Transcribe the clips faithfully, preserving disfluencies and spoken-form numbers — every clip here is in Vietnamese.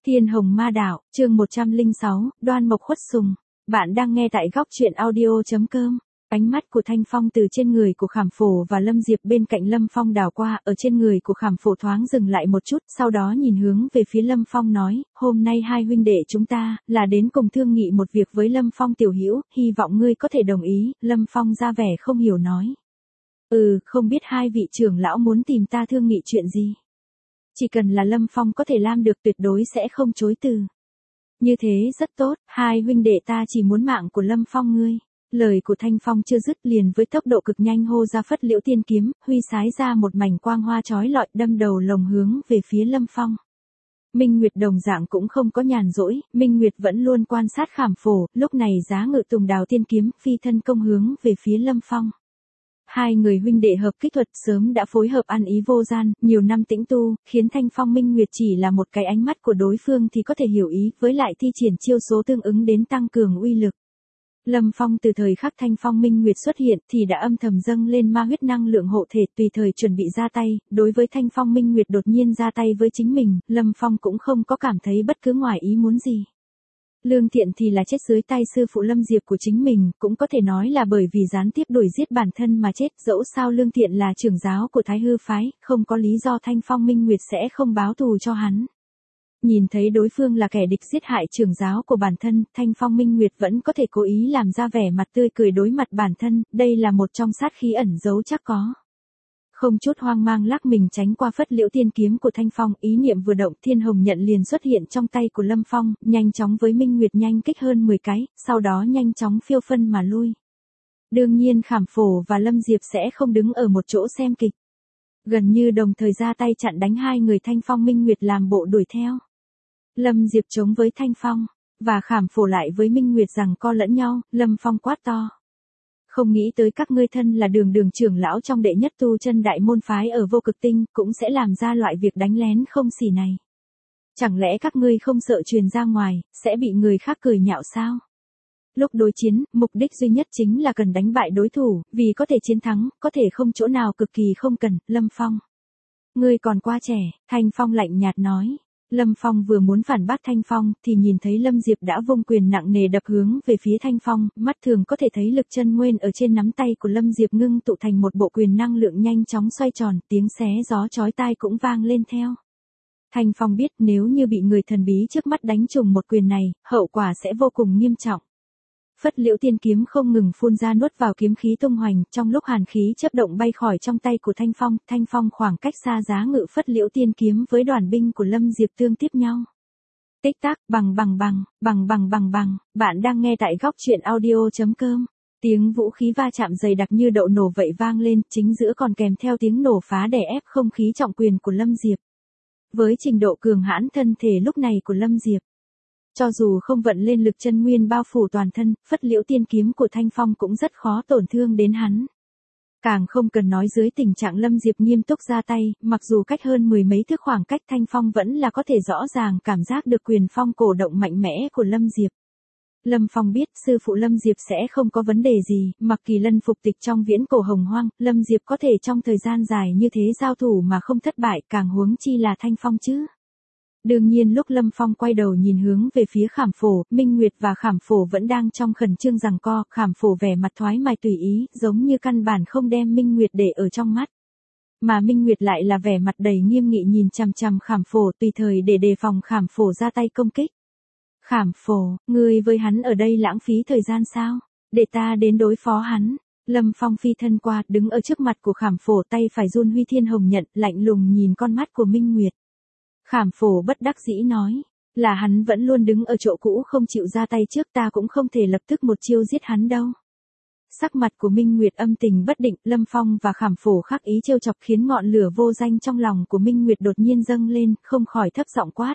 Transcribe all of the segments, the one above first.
Thiên Hồng Ma Đạo, chương một trăm lẻ sáu, Đoan Mộc Khuất Sùng. Bạn đang nghe tại góc truyện audio chấm com. Ánh mắt của Thanh Phong từ trên người của Khảm Phổ và Lâm Diệp bên cạnh Lâm Phong đảo qua, ở trên người của Khảm Phổ thoáng dừng lại một chút, sau đó nhìn hướng về phía Lâm Phong nói, hôm nay hai huynh đệ chúng ta, là đến cùng thương nghị một việc với Lâm Phong tiểu hữu, hy vọng ngươi có thể đồng ý. Lâm Phong ra vẻ không hiểu nói. Ừ, không biết hai vị trưởng lão muốn tìm ta thương nghị chuyện gì. Chỉ cần là Lâm Phong có thể làm được tuyệt đối sẽ không chối từ. Như thế rất tốt, hai huynh đệ ta chỉ muốn mạng của Lâm Phong ngươi. Lời của Thanh Phong chưa dứt liền với tốc độ cực nhanh hô ra phất liễu tiên kiếm, huy sái ra một mảnh quang hoa chói lọi đâm đầu lồng hướng về phía Lâm Phong. Minh Nguyệt đồng dạng cũng không có nhàn rỗi, Minh Nguyệt vẫn luôn quan sát Khảm Phổ, lúc này giá ngự tùng đào tiên kiếm phi thân công hướng về phía Lâm Phong. Hai người huynh đệ hợp kích thuật sớm đã phối hợp ăn ý vô gian, nhiều năm tĩnh tu, khiến Thanh Phong Minh Nguyệt chỉ là một cái ánh mắt của đối phương thì có thể hiểu ý, với lại thi triển chiêu số tương ứng đến tăng cường uy lực. Lâm Phong từ thời khắc Thanh Phong Minh Nguyệt xuất hiện thì đã âm thầm dâng lên ma huyết năng lượng hộ thể, tùy thời chuẩn bị ra tay, đối với Thanh Phong Minh Nguyệt đột nhiên ra tay với chính mình, Lâm Phong cũng không có cảm thấy bất cứ ngoài ý muốn gì. Lương Thiện thì là chết dưới tay sư phụ Lâm Diệp của chính mình, cũng có thể nói là bởi vì gián tiếp đuổi giết bản thân mà chết, dẫu sao Lương Thiện là trưởng giáo của Thái Hư phái, không có lý do Thanh Phong Minh Nguyệt sẽ không báo thù cho hắn. Nhìn thấy đối phương là kẻ địch giết hại trưởng giáo của bản thân, Thanh Phong Minh Nguyệt vẫn có thể cố ý làm ra vẻ mặt tươi cười đối mặt bản thân, đây là một trong sát khí ẩn giấu chắc có. Không chút hoang mang lắc mình tránh qua phất liễu tiên kiếm của Thanh Phong, ý niệm vừa động Thiên Hồng nhận liền xuất hiện trong tay của Lâm Phong, nhanh chóng với Minh Nguyệt nhanh kích hơn mười cái, sau đó nhanh chóng phiêu phân mà lui. Đương nhiên Khảm Phổ và Lâm Diệp sẽ không đứng ở một chỗ xem kịch. Gần như đồng thời ra tay chặn đánh hai người Thanh Phong Minh Nguyệt làm bộ đuổi theo. Lâm Diệp chống với Thanh Phong, và Khảm Phổ lại với Minh Nguyệt rằng co lẫn nhau, Lâm Phong quát to. Không nghĩ tới các ngươi thân là đường đường trưởng lão trong đệ nhất tu chân đại môn phái ở Vô Cực Tinh, cũng sẽ làm ra loại việc đánh lén không xỉ này. Chẳng lẽ các ngươi không sợ truyền ra ngoài, sẽ bị người khác cười nhạo sao? Lúc đối chiến, mục đích duy nhất chính là cần đánh bại đối thủ, vì có thể chiến thắng, có thể không chỗ nào cực kỳ không cần. Lâm Phong. Ngươi còn quá trẻ, Thanh Phong lạnh nhạt nói. Lâm Phong vừa muốn phản bác Thanh Phong thì nhìn thấy Lâm Diệp đã vung quyền nặng nề đập hướng về phía Thanh Phong, mắt thường có thể thấy lực chân nguyên ở trên nắm tay của Lâm Diệp ngưng tụ thành một bộ quyền năng lượng nhanh chóng xoay tròn, tiếng xé gió chói tai cũng vang lên theo. Thanh Phong biết nếu như bị người thần bí trước mắt đánh trùng một quyền này, hậu quả sẽ vô cùng nghiêm trọng. Phất liễu tiên kiếm không ngừng phun ra nuốt vào kiếm khí tung hoành, trong lúc hàn khí chớp động bay khỏi trong tay của Thanh Phong, Thanh Phong khoảng cách xa giá ngự phất liễu tiên kiếm với đoàn binh của Lâm Diệp tương tiếp nhau. Tích tắc, bằng bằng bằng, bằng bằng bằng bằng, bạn đang nghe tại góc truyện audio chấm com. Tiếng vũ khí va chạm dày đặc như đậu nổ vậy vang lên, chính giữa còn kèm theo tiếng nổ phá đè ép không khí trọng quyền của Lâm Diệp. Với trình độ cường hãn thân thể lúc này của Lâm Diệp, cho dù không vận lên lực chân nguyên bao phủ toàn thân, phất liễu tiên kiếm của Thanh Phong cũng rất khó tổn thương đến hắn. Càng không cần nói dưới tình trạng Lâm Diệp nghiêm túc ra tay, mặc dù cách hơn mười mấy thước khoảng cách Thanh Phong vẫn là có thể rõ ràng cảm giác được quyền phong cổ động mạnh mẽ của Lâm Diệp. Lâm Phong biết sư phụ Lâm Diệp sẽ không có vấn đề gì, mặc Kỳ Lân phục tịch trong viễn cổ hồng hoang, Lâm Diệp có thể trong thời gian dài như thế giao thủ mà không thất bại, càng huống chi là Thanh Phong chứ. Đương nhiên lúc Lâm Phong quay đầu nhìn hướng về phía Khảm Phổ, Minh Nguyệt và Khảm Phổ vẫn đang trong khẩn trương giằng co, Khảm Phổ vẻ mặt thoái mái tùy ý, giống như căn bản không đem Minh Nguyệt để ở trong mắt. Mà Minh Nguyệt lại là vẻ mặt đầy nghiêm nghị nhìn chằm chằm Khảm Phổ, tùy thời để đề phòng Khảm Phổ ra tay công kích. Khảm Phổ, ngươi với hắn ở đây lãng phí thời gian sao? Để ta đến đối phó hắn. Lâm Phong phi thân qua, đứng ở trước mặt của Khảm Phổ, tay phải run huy Thiên Hồng nhận, lạnh lùng nhìn con mắt của Minh Nguyệt. Khảm Phổ bất đắc dĩ nói, là hắn vẫn luôn đứng ở chỗ cũ không chịu ra tay trước, ta cũng không thể lập tức một chiêu giết hắn đâu. Sắc mặt của Minh Nguyệt âm tình bất định, Lâm Phong và Khảm Phổ khắc ý trêu chọc khiến ngọn lửa vô danh trong lòng của Minh Nguyệt đột nhiên dâng lên, không khỏi thấp giọng quát.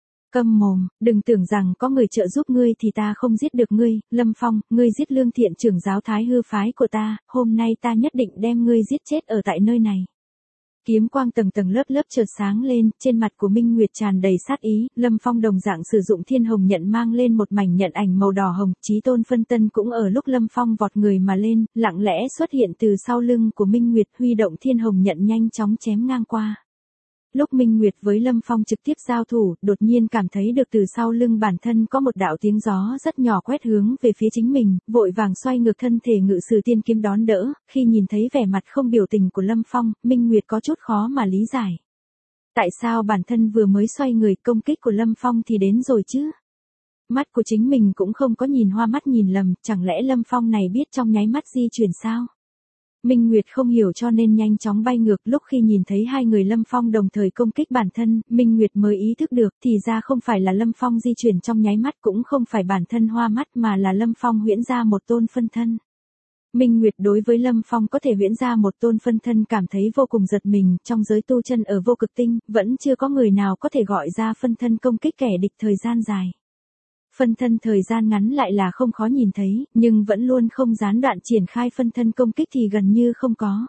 Câm mồm, đừng tưởng rằng có người trợ giúp ngươi thì ta không giết được ngươi, Lâm Phong, ngươi giết Lương Thiện trưởng giáo Thái Hư phái của ta, hôm nay ta nhất định đem ngươi giết chết ở tại nơi này. Kiếm quang tầng tầng lớp lớp chợt sáng lên, trên mặt của Minh Nguyệt tràn đầy sát ý, Lâm Phong đồng dạng sử dụng Thiên Hồng nhận mang lên một mảnh nhận ảnh màu đỏ hồng, Chí Tôn phân tân cũng ở lúc Lâm Phong vọt người mà lên, lặng lẽ xuất hiện từ sau lưng của Minh Nguyệt, huy động Thiên Hồng nhận nhanh chóng chém ngang qua. Lúc Minh Nguyệt với Lâm Phong trực tiếp giao thủ, đột nhiên cảm thấy được từ sau lưng bản thân có một đạo tiếng gió rất nhỏ quét hướng về phía chính mình, vội vàng xoay ngược thân thể ngự sử tiên kiếm đón đỡ, khi nhìn thấy vẻ mặt không biểu tình của Lâm Phong, Minh Nguyệt có chút khó mà lý giải. Tại sao bản thân vừa mới xoay người công kích của Lâm Phong thì đến rồi chứ? Mắt của chính mình cũng không có nhìn hoa mắt nhìn lầm, chẳng lẽ Lâm Phong này biết trong nháy mắt di chuyển sao? Minh Nguyệt không hiểu cho nên nhanh chóng bay ngược, lúc khi nhìn thấy hai người Lâm Phong đồng thời công kích bản thân, Minh Nguyệt mới ý thức được thì ra không phải là Lâm Phong di chuyển trong nháy mắt, cũng không phải bản thân hoa mắt mà là Lâm Phong huyễn ra một tôn phân thân. Minh Nguyệt đối với Lâm Phong có thể huyễn ra một tôn phân thân cảm thấy vô cùng giật mình, trong giới tu chân ở Vô Cực Tinh, vẫn chưa có người nào có thể gọi ra phân thân công kích kẻ địch thời gian dài. Phân thân thời gian ngắn lại là không khó nhìn thấy, nhưng vẫn luôn không gián đoạn triển khai phân thân công kích thì gần như không có.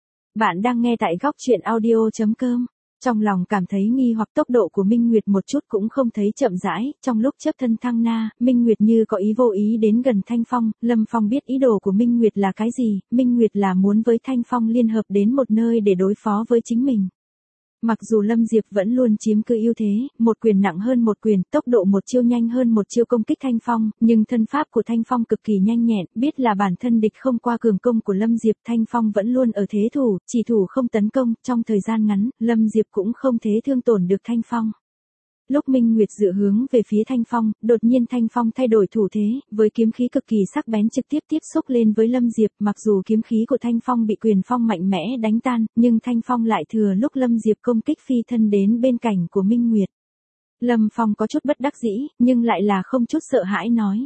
Bạn đang nghe tại góc truyện audio chấm com. Trong lòng cảm thấy nghi hoặc tốc độ của Minh Nguyệt một chút cũng không thấy chậm rãi, trong lúc chấp thân thăng na, Minh Nguyệt như có ý vô ý đến gần Thanh Phong, Lâm Phong biết ý đồ của Minh Nguyệt là cái gì, Minh Nguyệt là muốn với Thanh Phong liên hợp đến một nơi để đối phó với chính mình. Mặc dù Lâm Diệp vẫn luôn chiếm cứ ưu thế, một quyền nặng hơn một quyền, tốc độ một chiêu nhanh hơn một chiêu công kích Thanh Phong, nhưng thân pháp của Thanh Phong cực kỳ nhanh nhẹn, biết là bản thân địch không qua cường công của Lâm Diệp, Thanh Phong vẫn luôn ở thế thủ, chỉ thủ không tấn công, trong thời gian ngắn, Lâm Diệp cũng không thế thương tổn được Thanh Phong. Lúc Minh Nguyệt dựa hướng về phía Thanh Phong, đột nhiên Thanh Phong thay đổi thủ thế, với kiếm khí cực kỳ sắc bén trực tiếp tiếp xúc lên với Lâm Diệp, mặc dù kiếm khí của Thanh Phong bị quyền phong mạnh mẽ đánh tan, nhưng Thanh Phong lại thừa lúc Lâm Diệp công kích phi thân đến bên cạnh của Minh Nguyệt. Lâm Phong có chút bất đắc dĩ, nhưng lại là không chút sợ hãi nói.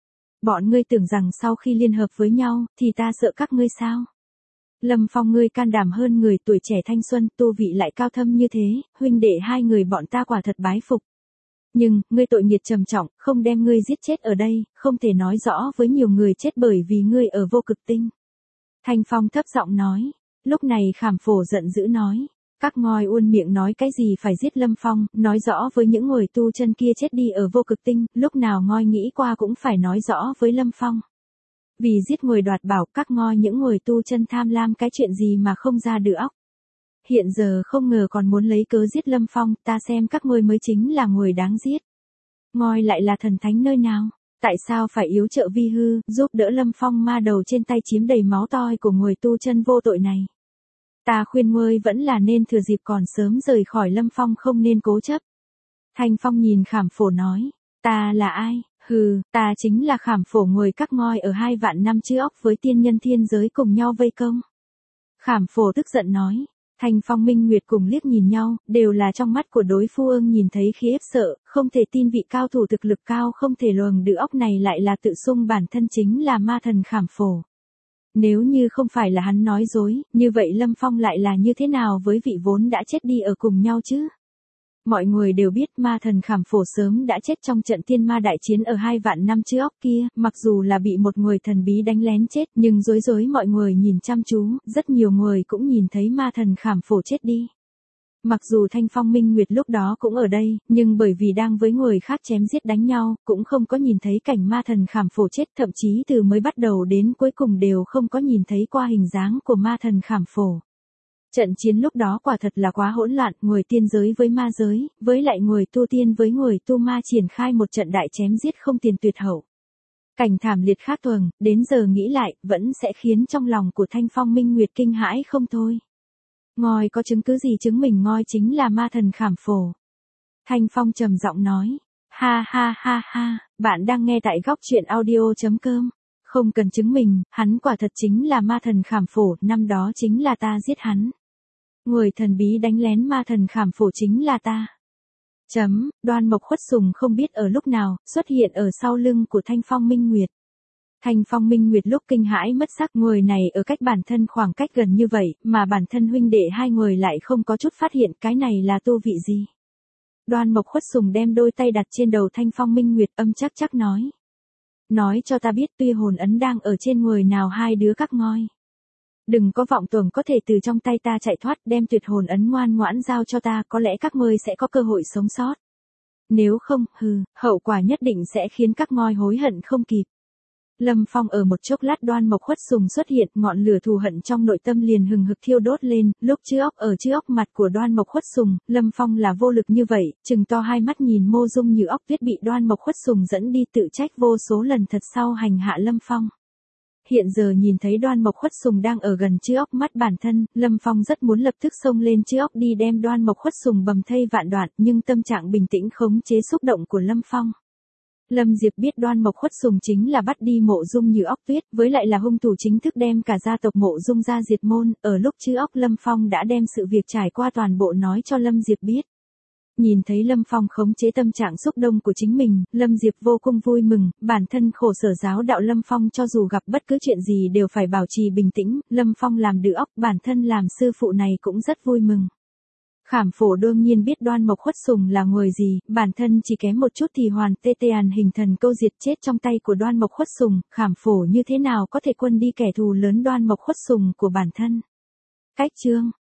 Bọn ngươi tưởng rằng sau khi liên hợp với nhau, thì ta sợ các ngươi sao? Lâm Phong ngươi can đảm hơn người, tuổi trẻ thanh xuân, tu vị lại cao thâm như thế, huynh đệ hai người bọn ta quả thật bái phục. Nhưng, ngươi tội nghiệt trầm trọng, không đem ngươi giết chết ở đây, không thể nói rõ với nhiều người chết bởi vì ngươi ở Vô Cực Tinh. Thanh Phong thấp giọng nói. Lúc này Khảm Phổ giận dữ nói. Các ngoi uôn miệng nói cái gì phải giết Lâm Phong, nói rõ với những người tu chân kia chết đi ở Vô Cực Tinh, lúc nào ngoi nghĩ qua cũng phải nói rõ với Lâm Phong. Vì giết người đoạt bảo, các ngoi những người tu chân tham lam cái chuyện gì mà không ra được óc. Hiện giờ không ngờ còn muốn lấy cớ giết Lâm Phong, ta xem các ngươi mới chính là người đáng giết. Ngoi lại là thần thánh nơi nào? Tại sao phải yếu trợ vi hư, giúp đỡ Lâm Phong ma đầu trên tay chiếm đầy máu toi của người tu chân vô tội này? Ta khuyên ngươi vẫn là nên thừa dịp còn sớm rời khỏi Lâm Phong, không nên cố chấp. Thanh Phong nhìn Khảm Phổ nói, ta là ai? Hừ, ta chính là Khảm Phổ, người các ngoi ở hai vạn năm trước óc với tiên nhân thiên giới cùng nhau vây công. Khảm Phổ tức giận nói. Thanh Phong Minh Nguyệt cùng liếc nhìn nhau, đều là trong mắt của đối phương nhìn thấy khiếp sợ, không thể tin vị cao thủ thực lực cao không thể luồng được óc này lại là tự xưng bản thân chính là ma thần Khảm Phổ. Nếu như không phải là hắn nói dối, như vậy Lâm Phong lại là như thế nào với vị vốn đã chết đi ở cùng nhau chứ? Mọi người đều biết ma thần Khảm Phổ sớm đã chết trong trận tiên ma đại chiến ở hai vạn năm trước kia, mặc dù là bị một người thần bí đánh lén chết, nhưng dối dối mọi người nhìn chăm chú, rất nhiều người cũng nhìn thấy ma thần Khảm Phổ chết đi. Mặc dù Thanh Phong Minh Nguyệt lúc đó cũng ở đây, nhưng bởi vì đang với người khác chém giết đánh nhau, cũng không có nhìn thấy cảnh ma thần Khảm Phổ chết, thậm chí từ mới bắt đầu đến cuối cùng đều không có nhìn thấy qua hình dáng của ma thần Khảm Phổ. Trận chiến lúc đó quả thật là quá hỗn loạn, người tiên giới với ma giới, với lại người tu tiên với người tu ma triển khai một trận đại chém giết không tiền tuyệt hậu. Cảnh thảm liệt khác thường, đến giờ nghĩ lại, vẫn sẽ khiến trong lòng của Thanh Phong Minh Nguyệt kinh hãi không thôi. Ngoi có chứng cứ gì chứng minh ngoi chính là ma thần Khảm Phổ? Thanh Phong trầm giọng nói. Ha ha ha ha, bạn đang nghe tại góc truyện audio chấm com. Không cần chứng minh, hắn quả thật chính là ma thần Khảm Phổ, năm đó chính là ta giết hắn. Người thần bí đánh lén ma thần Khảm Phổ chính là ta. Chấm, Đoan Mộc Khuất Sùng không biết ở lúc nào, xuất hiện ở sau lưng của Thanh Phong Minh Nguyệt. Thanh Phong Minh Nguyệt lúc kinh hãi mất sắc, người này ở cách bản thân khoảng cách gần như vậy, mà bản thân huynh đệ hai người lại không có chút phát hiện cái này là tu vị gì. Đoan Mộc Khuất Sùng đem đôi tay đặt trên đầu Thanh Phong Minh Nguyệt, âm chắc chắc nói. Nói cho ta biết tuy hồn ấn đang ở trên người nào hai đứa các ngoi. Đừng có vọng tưởng có thể từ trong tay ta chạy thoát, đem tuyệt hồn ấn ngoan ngoãn giao cho ta, có lẽ các ngươi sẽ có cơ hội sống sót. Nếu không, hừ, hậu quả nhất định sẽ khiến các ngoi hối hận không kịp. Lâm Phong ở một chốc lát Đoan Mộc Khuất Sùng xuất hiện, ngọn lửa thù hận trong nội tâm liền hừng hực thiêu đốt lên, lúc chư óc ở chư óc mặt của Đoan Mộc Khuất Sùng, Lâm Phong là vô lực như vậy, trừng to hai mắt nhìn Mộ Dung Như óc tuyết bị Đoan Mộc Khuất Sùng dẫn đi tự trách vô số lần thật sau hành hạ Lâm Phong. Hiện giờ nhìn thấy Đoan Mộc Khuất Sùng đang ở gần chư óc mắt bản thân, Lâm Phong rất muốn lập tức xông lên chư óc đi đem Đoan Mộc Khuất Sùng bầm thây vạn đoạn, nhưng tâm trạng bình tĩnh khống chế xúc động của Lâm Phong. Lâm Diệp biết Đoan Mộc Khuất Sùng chính là bắt đi Mộ Dung Như óc tuyết, với lại là hung thủ chính thức đem cả gia tộc Mộ Dung ra diệt môn, ở lúc chư óc Lâm Phong đã đem sự việc trải qua toàn bộ nói cho Lâm Diệp biết. Nhìn thấy Lâm Phong khống chế tâm trạng xúc động của chính mình, Lâm Diệp vô cùng vui mừng, bản thân khổ sở giáo đạo Lâm Phong cho dù gặp bất cứ chuyện gì đều phải bảo trì bình tĩnh, Lâm Phong làm đứa óc, bản thân làm sư phụ này cũng rất vui mừng. Khảm Phổ đương nhiên biết Đoan Mộc Khuất Sùng là người gì, bản thân chỉ kém một chút thì hoàn tê tê àn hình thần câu diệt chết trong tay của Đoan Mộc Khuất Sùng, Khảm Phổ như thế nào có thể quân đi kẻ thù lớn Đoan Mộc Khuất Sùng của bản thân. Cách chương